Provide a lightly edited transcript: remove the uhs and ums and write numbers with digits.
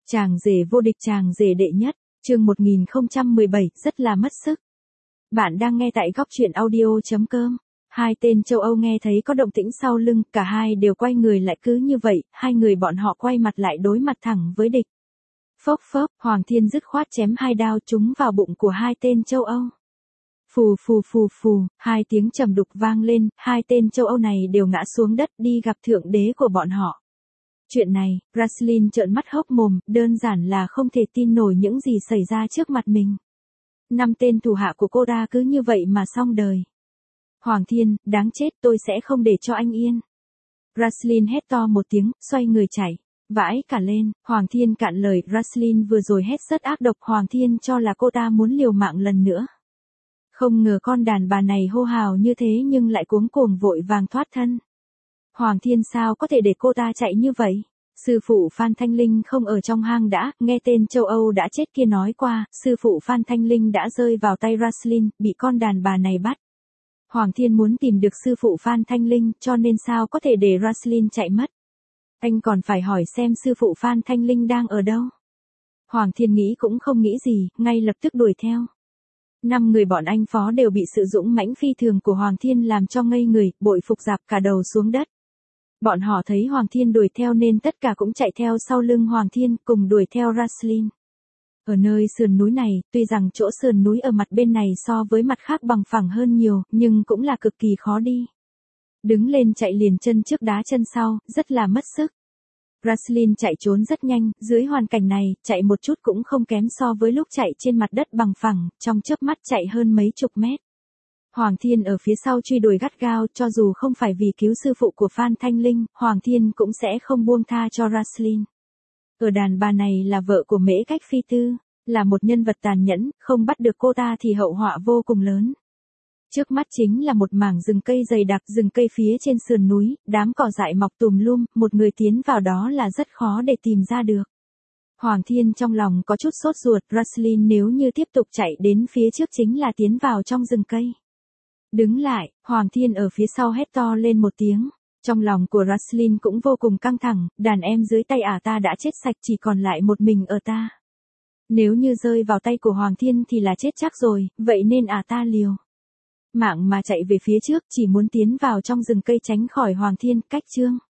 Chàng rể vô địch, chàng rể đệ nhất, chương 1017, rất là mất sức. Bạn đang nghe tại góc truyện audio.com. Hai tên châu Âu nghe thấy có động tĩnh sau lưng, cả hai đều quay người lại, cứ như vậy, hai người bọn họ quay mặt lại đối mặt thẳng với địch. Phốc phốc, Hoàng Thiên dứt khoát chém hai đao trúng vào bụng của hai tên châu Âu. Phù phù phù phù, hai tiếng trầm đục vang lên, hai tên châu Âu này đều ngã xuống đất đi gặp thượng đế của bọn họ. Chuyện này, Raslin trợn mắt hốc mồm, đơn giản là không thể tin nổi những gì xảy ra trước mặt mình. 5 tên thủ hạ của cô ta cứ như vậy mà xong đời. Hoàng Thiên, đáng chết, tôi sẽ không để cho anh yên. Raslin hét to một tiếng, xoay người chạy. Vãi cả lên, Hoàng Thiên cạn lời, Raslin vừa rồi hét rất ác độc, Hoàng Thiên cho là cô ta muốn liều mạng lần nữa. Không ngờ con đàn bà này hô hào như thế nhưng lại cuống cuồng vội vàng thoát thân. Hoàng Thiên sao có thể để cô ta chạy như vậy? Sư phụ Phan Thanh Linh không ở trong hang đã, nghe tên châu Âu đã chết kia nói qua, sư phụ Phan Thanh Linh đã rơi vào tay Raslin, bị con đàn bà này bắt. Hoàng Thiên muốn tìm được sư phụ Phan Thanh Linh, cho nên sao có thể để Raslin chạy mất. Anh còn phải hỏi xem sư phụ Phan Thanh Linh đang ở đâu. Hoàng Thiên nghĩ cũng không nghĩ gì, ngay lập tức đuổi theo. 5 người bọn anh phó đều bị sự dũng mãnh phi thường của Hoàng Thiên làm cho ngây người, bội phục rạp cả đầu xuống đất. Bọn họ thấy Hoàng Thiên đuổi theo nên tất cả cũng chạy theo sau lưng Hoàng Thiên cùng đuổi theo Raslin. Ở nơi sườn núi này, tuy rằng chỗ sườn núi ở mặt bên này so với mặt khác bằng phẳng hơn nhiều, nhưng cũng là cực kỳ khó đi. Đứng lên chạy liền chân trước đá chân sau, rất là mất sức. Raslin chạy trốn rất nhanh, dưới hoàn cảnh này, chạy một chút cũng không kém so với lúc chạy trên mặt đất bằng phẳng, trong chớp mắt chạy hơn mấy chục mét. Hoàng Thiên ở phía sau truy đuổi gắt gao, cho dù không phải vì cứu sư phụ của Phan Thanh Linh, Hoàng Thiên cũng sẽ không buông tha cho Raslin. Ở đàn bà này là vợ của Mễ Cách Phi Tư, là một nhân vật tàn nhẫn, không bắt được cô ta thì hậu họa vô cùng lớn. Trước mắt chính là một mảng rừng cây dày đặc, rừng cây phía trên sườn núi, đám cỏ dại mọc tùm lum, một người tiến vào đó là rất khó để tìm ra được. Hoàng Thiên trong lòng có chút sốt ruột, Raslin nếu như tiếp tục chạy đến phía trước chính là tiến vào trong rừng cây. Đứng lại, Hoàng Thiên ở phía sau hét to lên một tiếng. Trong lòng của Raslin cũng vô cùng căng thẳng, đàn em dưới tay ta đã chết sạch, chỉ còn lại một mình ở ta. Nếu như rơi vào tay của Hoàng Thiên thì là chết chắc rồi, vậy nên ta liều mạng mà chạy về phía trước, chỉ muốn tiến vào trong rừng cây tránh khỏi Hoàng Thiên. Cách chương